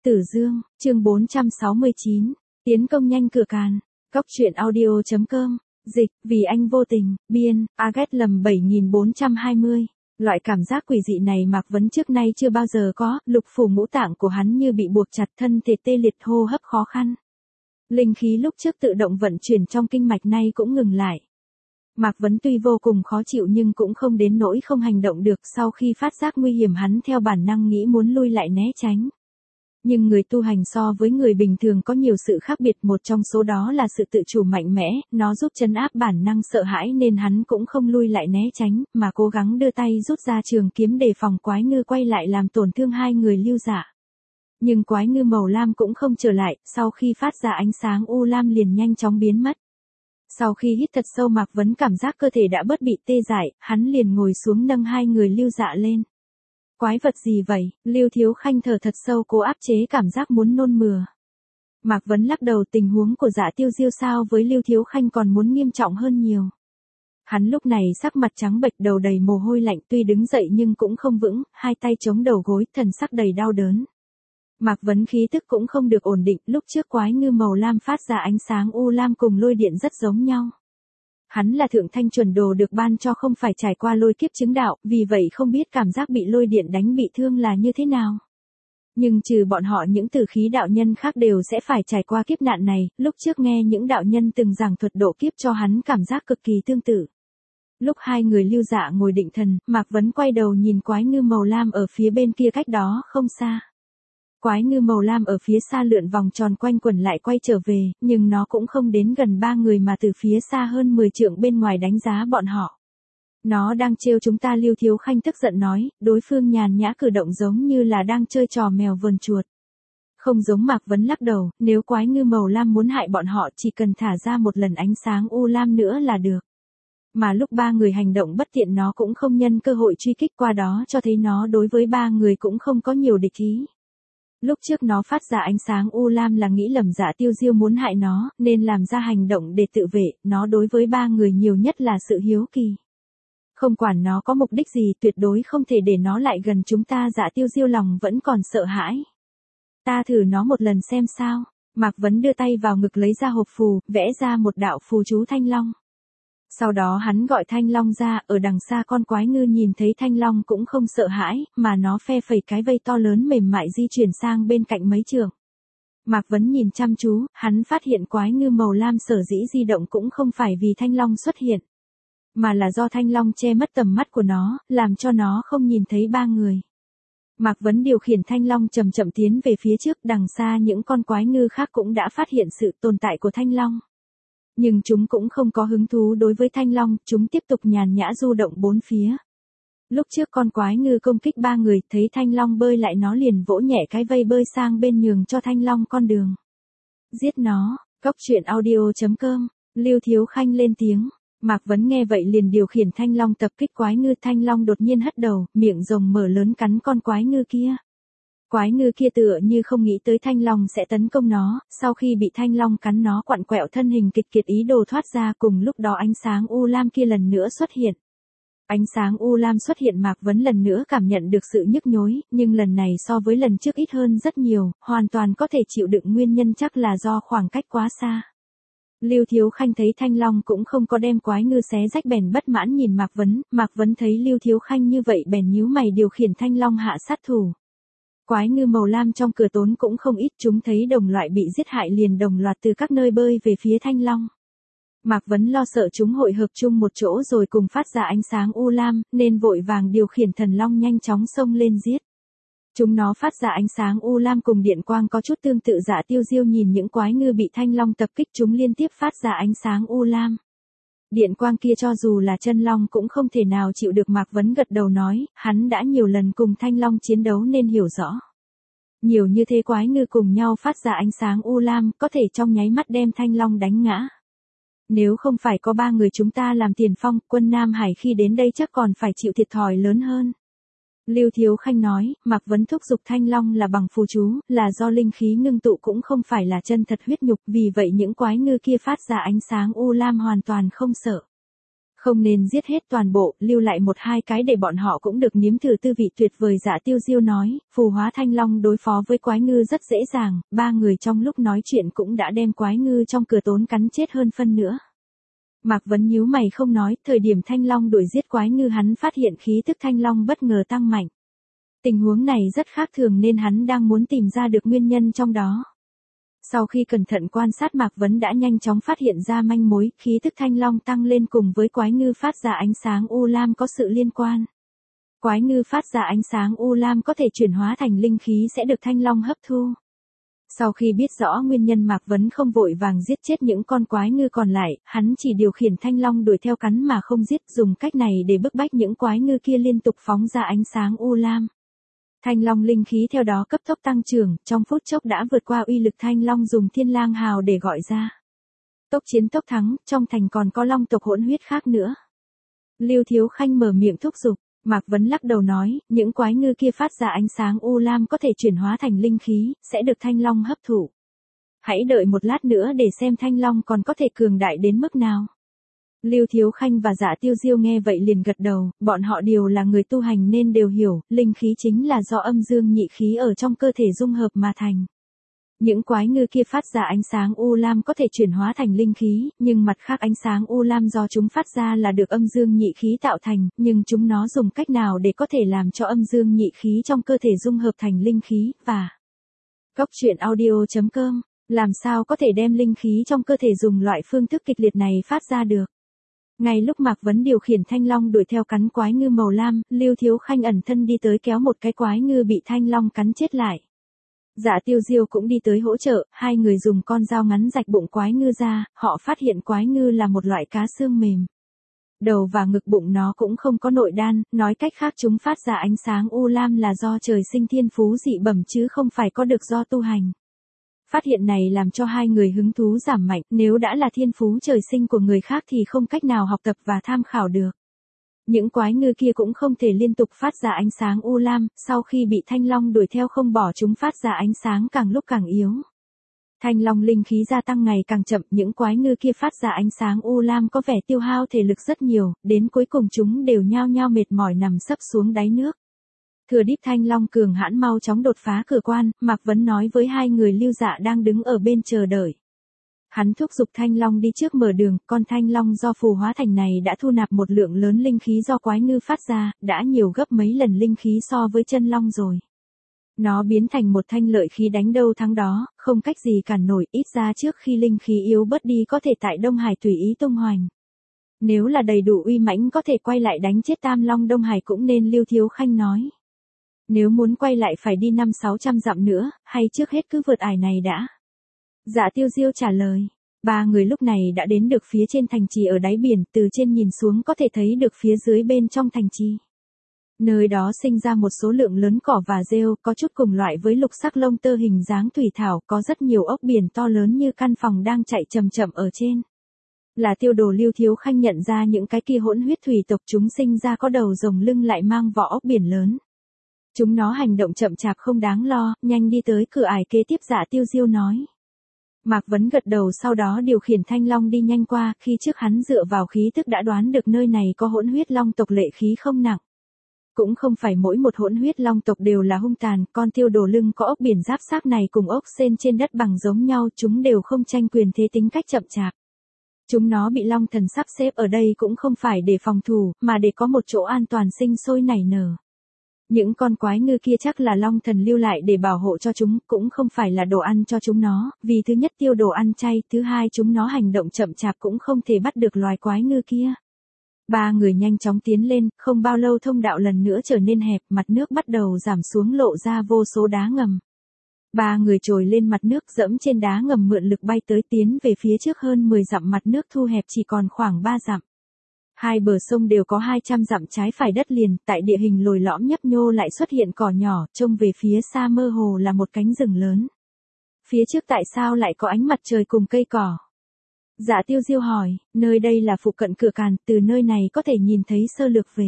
Tử Dương, chương 469, tiến công nhanh cửa càn. Cóc truyện audio.com, dịch, vì anh vô tình, biên, Agat lầm 7420. Loại cảm giác quỷ dị này Mạc Vấn trước nay chưa bao giờ có, lục phủ ngũ tạng của hắn như bị buộc chặt, thân thể tê liệt, hô hấp khó khăn. Linh khí lúc trước tự động vận chuyển trong kinh mạch nay cũng ngừng lại. Mạc Vấn tuy vô cùng khó chịu nhưng cũng không đến nỗi không hành động được, sau khi phát giác nguy hiểm hắn theo bản năng nghĩ muốn lui lại né tránh. Nhưng người tu hành so với người bình thường có nhiều sự khác biệt, một trong số đó là sự tự chủ mạnh mẽ, nó giúp trấn áp bản năng sợ hãi nên hắn cũng không lui lại né tránh, mà cố gắng đưa tay rút ra trường kiếm đề phòng quái ngư quay lại làm tổn thương hai người Lưu Dạ. Nhưng quái ngư màu lam cũng không trở lại, sau khi phát ra ánh sáng u lam liền nhanh chóng biến mất. Sau khi hít thật sâu Mạc Vấn cảm giác cơ thể đã bớt bị tê dại, hắn liền ngồi xuống nâng hai người Lưu Dạ lên. Quái vật gì vậy? Lưu Thiếu Khanh thở thật sâu cố áp chế cảm giác muốn nôn mửa. Mạc Vấn lắc đầu, tình huống của Dạ Tiêu Diêu sao với Lưu Thiếu Khanh còn muốn nghiêm trọng hơn nhiều. Hắn lúc này sắc mặt trắng bệch, đầu đầy mồ hôi lạnh, tuy đứng dậy nhưng cũng không vững, hai tay chống đầu gối, thần sắc đầy đau đớn. Mạc Vấn khí tức cũng không được ổn định, lúc trước quái ngư màu lam phát ra ánh sáng u lam cùng lôi điện rất giống nhau. Hắn là thượng thanh chuẩn đồ được ban cho không phải trải qua lôi kiếp chứng đạo, vì vậy không biết cảm giác bị lôi điện đánh bị thương là như thế nào. Nhưng trừ bọn họ những tử khí đạo nhân khác đều sẽ phải trải qua kiếp nạn này, lúc trước nghe những đạo nhân từng giảng thuật độ kiếp cho hắn cảm giác cực kỳ tương tự. Lúc hai người Lưu Dạ ngồi định thần, Mạc Vấn quay đầu nhìn quái ngư màu lam ở phía bên kia cách đó không xa. Quái ngư màu lam ở phía xa lượn vòng tròn quanh quẩn lại quay trở về, nhưng nó cũng không đến gần ba người mà từ phía xa hơn 10 trượng bên ngoài đánh giá bọn họ. Nó đang trêu chúng ta. Lưu Thiếu Khanh tức giận nói, đối phương nhàn nhã cử động giống như là đang chơi trò mèo vờn chuột. Không giống. Mạc Vấn lắc đầu, nếu quái ngư màu lam muốn hại bọn họ chỉ cần thả ra một lần ánh sáng u lam nữa là được. Mà lúc ba người hành động bất tiện nó cũng không nhân cơ hội truy kích, qua đó cho thấy nó đối với ba người cũng không có nhiều địch ý. Lúc trước nó phát ra ánh sáng u lam là nghĩ lầm Dạ Tiêu Diêu muốn hại nó, nên làm ra hành động để tự vệ, nó đối với ba người nhiều nhất là sự hiếu kỳ. Không quản nó có mục đích gì, tuyệt đối không thể để nó lại gần chúng ta. Dạ Tiêu Diêu lòng vẫn còn sợ hãi. Ta thử nó một lần xem sao. Mạc Vấn đưa tay vào ngực lấy ra hộp phù, vẽ ra một đạo phù chú Thanh Long. Sau đó hắn gọi Thanh Long ra, ở đằng xa con quái ngư nhìn thấy Thanh Long cũng không sợ hãi, mà nó phe phẩy cái vây to lớn mềm mại di chuyển sang bên cạnh mấy trượng. Mạc Vấn nhìn chăm chú, hắn phát hiện quái ngư màu lam sở dĩ di động cũng không phải vì Thanh Long xuất hiện, mà là do Thanh Long che mất tầm mắt của nó, làm cho nó không nhìn thấy ba người. Mạc Vấn điều khiển Thanh Long chậm chậm tiến về phía trước, đằng xa những con quái ngư khác cũng đã phát hiện sự tồn tại của Thanh Long. Nhưng chúng cũng không có hứng thú đối với Thanh Long, chúng tiếp tục nhàn nhã du động bốn phía. Lúc trước con quái ngư công kích ba người, thấy Thanh Long bơi lại nó liền vỗ nhẹ cái vây bơi sang bên nhường cho Thanh Long con đường. Giết nó. Cóc truyện audio.com, Lưu Thiếu Khanh lên tiếng. Mạc Vấn nghe vậy liền điều khiển Thanh Long tập kích quái ngư. Thanh Long đột nhiên hất đầu, miệng rồng mở lớn cắn con quái ngư kia. Quái ngư kia tựa như không nghĩ tới Thanh Long sẽ tấn công nó, sau khi bị Thanh Long cắn nó quặn quẹo thân hình kịch kiệt ý đồ thoát ra, cùng lúc đó ánh sáng u lam kia lần nữa xuất hiện. Ánh sáng u lam xuất hiện, Mạc Vấn lần nữa cảm nhận được sự nhức nhối, nhưng lần này so với lần trước ít hơn rất nhiều, hoàn toàn có thể chịu đựng, nguyên nhân chắc là do khoảng cách quá xa. Lưu Thiếu Khanh thấy Thanh Long cũng không có đem quái ngư xé rách bèn bất mãn nhìn Mạc Vấn thấy Lưu Thiếu Khanh như vậy bèn nhíu mày điều khiển Thanh Long hạ sát thủ. Quái ngư màu lam trong cửa tốn cũng không ít, chúng thấy đồng loại bị giết hại liền đồng loạt từ các nơi bơi về phía Thanh Long. Mạc Vấn lo sợ chúng hội hợp chung một chỗ rồi cùng phát ra ánh sáng u lam, nên vội vàng điều khiển thần long nhanh chóng xông lên giết. Chúng nó phát ra ánh sáng u lam cùng điện quang có chút tương tự. Dạ Tiêu Diêu nhìn những quái ngư bị Thanh Long tập kích, chúng liên tiếp phát ra ánh sáng u lam. Điện quang kia cho dù là chân long cũng không thể nào chịu được. Mạc Vấn gật đầu nói, hắn đã nhiều lần cùng Thanh Long chiến đấu nên hiểu rõ. Nhiều như thế quái ngư cùng nhau phát ra ánh sáng u lam, có thể trong nháy mắt đem Thanh Long đánh ngã. Nếu không phải có ba người chúng ta làm tiền phong, quân Nam Hải khi đến đây chắc còn phải chịu thiệt thòi lớn hơn. Lưu Thiếu Khanh nói, Mạc Vấn thúc giục Thanh Long là bằng phù chú, là do linh khí ngưng tụ cũng không phải là chân thật huyết nhục, vì vậy những quái ngư kia phát ra ánh sáng u lam hoàn toàn không sợ. Không nên giết hết toàn bộ, lưu lại một hai cái để bọn họ cũng được nếm thử tư vị tuyệt vời. Dạ Tiêu Diêu nói, phù hóa thanh long đối phó với quái ngư rất dễ dàng, ba người trong lúc nói chuyện cũng đã đem quái ngư trong cửa tốn cắn chết hơn phân nữa. Mạc Vấn nhíu mày không nói, thời điểm thanh long đuổi giết quái ngư hắn phát hiện khí tức thanh long bất ngờ tăng mạnh. Tình huống này rất khác thường nên hắn đang muốn tìm ra được nguyên nhân trong đó. Sau khi cẩn thận quan sát Mạc Vấn đã nhanh chóng phát hiện ra manh mối, khí tức thanh long tăng lên cùng với quái ngư phát ra ánh sáng u lam có sự liên quan. Quái ngư phát ra ánh sáng u lam có thể chuyển hóa thành linh khí sẽ được thanh long hấp thu. Sau khi biết rõ nguyên nhân Mạc Vấn không vội vàng giết chết những con quái ngư còn lại, hắn chỉ điều khiển thanh long đuổi theo cắn mà không giết, dùng cách này để bức bách những quái ngư kia liên tục phóng ra ánh sáng u lam. Thanh long linh khí theo đó cấp tốc tăng trưởng, trong phút chốc đã vượt qua uy lực thanh long dùng thiên lang hào để gọi ra. Tốc chiến tốc thắng, trong thành còn có long tộc hỗn huyết khác nữa. Lưu Thiếu Khanh mở miệng thúc giục, Mạc Vấn lắc đầu nói, những quái ngư kia phát ra ánh sáng u lam có thể chuyển hóa thành linh khí, sẽ được thanh long hấp thụ. Hãy đợi một lát nữa để xem thanh long còn có thể cường đại đến mức nào. Lưu Thiếu Khanh và Dạ Tiêu Diêu nghe vậy liền gật đầu, bọn họ đều là người tu hành nên đều hiểu, linh khí chính là do âm dương nhị khí ở trong cơ thể dung hợp mà thành. Những quái ngư kia phát ra ánh sáng u lam có thể chuyển hóa thành linh khí, nhưng mặt khác ánh sáng u lam do chúng phát ra là được âm dương nhị khí tạo thành, nhưng chúng nó dùng cách nào để có thể làm cho âm dương nhị khí trong cơ thể dung hợp thành linh khí, và Cốc.audio.com, làm sao có thể đem linh khí trong cơ thể dùng loại phương thức kịch liệt này phát ra được. Ngay lúc Mạc Vấn điều khiển thanh long đuổi theo cắn quái ngư màu lam, Lưu Thiếu Khanh ẩn thân đi tới kéo một cái quái ngư bị thanh long cắn chết lại. Dạ Tiêu Diêu cũng đi tới hỗ trợ, hai người dùng con dao ngắn rạch bụng quái ngư ra, họ phát hiện quái ngư là một loại cá xương mềm. Đầu và ngực bụng nó cũng không có nội đan, nói cách khác chúng phát ra ánh sáng u lam là do trời sinh thiên phú dị bẩm chứ không phải có được do tu hành. Phát hiện này làm cho hai người hứng thú giảm mạnh, nếu đã là thiên phú trời sinh của người khác thì không cách nào học tập và tham khảo được. Những quái ngư kia cũng không thể liên tục phát ra ánh sáng u lam, sau khi bị thanh long đuổi theo không bỏ chúng phát ra ánh sáng càng lúc càng yếu. Thanh long linh khí gia tăng ngày càng chậm, những quái ngư kia phát ra ánh sáng u lam có vẻ tiêu hao thể lực rất nhiều, đến cuối cùng chúng đều nhao nhao mệt mỏi nằm sấp xuống đáy nước. Thừa dịp thanh long cường hãn mau chóng đột phá cửa quan, Mạc Vấn nói với hai người Lưu Dạ đang đứng ở bên chờ đợi. Hắn thúc giục thanh long đi trước mở đường, con thanh long do phù hóa thành này đã thu nạp một lượng lớn linh khí do quái ngư phát ra, đã nhiều gấp mấy lần linh khí so với chân long rồi. Nó biến thành một thanh lợi khí đánh đâu thắng đó, không cách gì cản nổi, ít ra trước khi linh khí yếu bớt đi có thể tại Đông Hải tùy ý tung hoành. Nếu là đầy đủ uy mãnh có thể quay lại đánh chết Tam Long Đông Hải cũng nên, Lưu Thiếu Khanh nói. Nếu muốn quay lại phải đi 500-600 dặm nữa, hay trước hết cứ vượt ải này đã. Dạ Tiêu Diêu trả lời. Ba người lúc này đã đến được phía trên thành trì ở đáy biển, từ trên nhìn xuống có thể thấy được phía dưới bên trong thành trì. Nơi đó sinh ra một số lượng lớn cỏ và rêu, có chút cùng loại với lục sắc lông tơ hình dáng thủy thảo, có rất nhiều ốc biển to lớn như căn phòng đang chạy chậm chậm ở trên. Là Tiêu Đồ Lưu Thiếu Khanh nhận ra những cái kia hỗn huyết thủy tộc chúng sinh ra có đầu rồng lưng lại mang vỏ ốc biển lớn. Chúng nó hành động chậm chạp không đáng lo, nhanh đi tới cửa ải kế tiếp. Dạ Tiêu Diêu nói. Mạc Vấn gật đầu sau đó điều khiển thanh long đi nhanh qua, khi trước hắn dựa vào khí tức đã đoán được nơi này có hỗn huyết long tộc lệ khí không nặng. Cũng không phải mỗi một hỗn huyết long tộc đều là hung tàn, con Tiêu Đồ lưng có ốc biển giáp xác này cùng ốc sên trên đất bằng giống nhau, chúng đều không tranh quyền thế, tính cách chậm chạp. Chúng nó bị long thần sắp xếp ở đây cũng không phải để phòng thủ, mà để có một chỗ an toàn sinh sôi nảy nở. Những con quái ngư kia chắc là long thần lưu lại để bảo hộ cho chúng, cũng không phải là đồ ăn cho chúng nó, vì thứ nhất Tiêu Đồ ăn chay, thứ hai chúng nó hành động chậm chạp cũng không thể bắt được loài quái ngư kia. Ba người nhanh chóng tiến lên, không bao lâu thông đạo lần nữa trở nên hẹp, mặt nước bắt đầu giảm xuống lộ ra vô số đá ngầm. Ba người trồi lên mặt nước dẫm trên đá ngầm mượn lực bay tới, tiến về phía trước hơn 10 dặm, mặt nước thu hẹp chỉ còn khoảng 3 dặm. Hai bờ sông đều có 200 dặm trái phải đất liền, tại địa hình lồi lõm nhấp nhô lại xuất hiện cỏ nhỏ, trông về phía xa mơ hồ là một cánh rừng lớn. Phía trước tại sao lại có ánh mặt trời cùng cây cỏ? Dạ Tiêu Diêu hỏi, nơi đây là phụ cận cửa Càn, từ nơi này có thể nhìn thấy sơ lược về.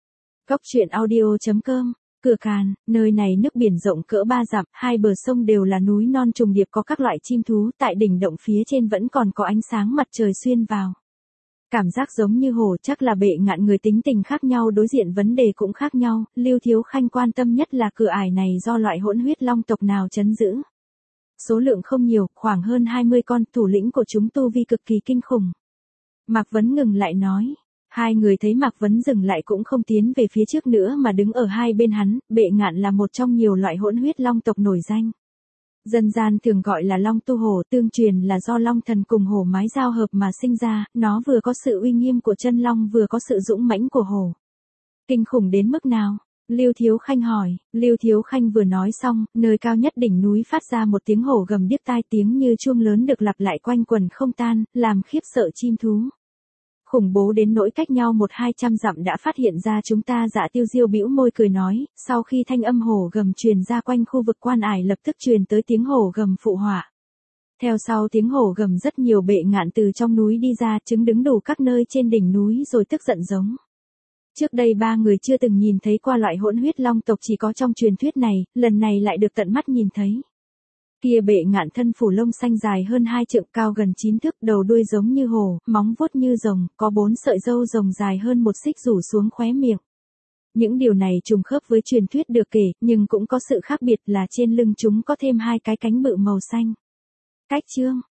Cốc.audio.com, cửa Càn, nơi này nước biển rộng cỡ 3 dặm, hai bờ sông đều là núi non trùng điệp có các loại chim thú, tại đỉnh động phía trên vẫn còn có ánh sáng mặt trời xuyên vào. Cảm giác giống như hổ, chắc là bệ ngạn người tính tình khác nhau, đối diện vấn đề cũng khác nhau, Lưu Thiếu Khanh quan tâm nhất là cửa ải này do loại hỗn huyết long tộc nào trấn giữ. Số lượng không nhiều, khoảng hơn 20 con, thủ lĩnh của chúng tu vi cực kỳ kinh khủng. Mạc Vấn ngừng lại nói. Hai người thấy Mạc Vấn dừng lại cũng không tiến về phía trước nữa mà đứng ở hai bên hắn, bệ ngạn là một trong nhiều loại hỗn huyết long tộc nổi danh. Dân gian thường gọi là long tu hổ, tương truyền là do long thần cùng hổ mái giao hợp mà sinh ra, nó vừa có sự uy nghiêm của chân long vừa có sự dũng mãnh của hổ. Kinh khủng đến mức nào? Lưu Thiếu Khanh hỏi. Lưu Thiếu Khanh vừa nói xong, nơi cao nhất đỉnh núi phát ra một tiếng hổ gầm điếc tai, tiếng như chuông lớn được lặp lại quanh quần không tan, làm khiếp sợ chim thú. Khủng bố đến nỗi cách nhau 100-200 dặm đã phát hiện ra chúng ta. Dạ Tiêu Diêu bĩu môi cười nói, sau khi thanh âm hổ gầm truyền ra quanh khu vực quan ải lập tức truyền tới tiếng hổ gầm phụ họa. Theo sau tiếng hổ gầm rất nhiều bệ ngạn từ trong núi đi ra, chứng đứng đủ các nơi trên đỉnh núi rồi tức giận giống. Trước đây ba người chưa từng nhìn thấy qua loại hỗn huyết long tộc, chỉ có trong truyền thuyết này, lần này lại được tận mắt nhìn thấy. Kia bệ ngạn thân phủ lông xanh dài hơn 2 trượng, cao gần 9 thước, đầu đuôi giống như hổ, móng vuốt như rồng, có 4 sợi râu rồng dài hơn 1 xích rủ xuống khóe miệng. Những điều này trùng khớp với truyền thuyết được kể, nhưng cũng có sự khác biệt là trên lưng chúng có thêm 2 cái cánh bự màu xanh. Cách chương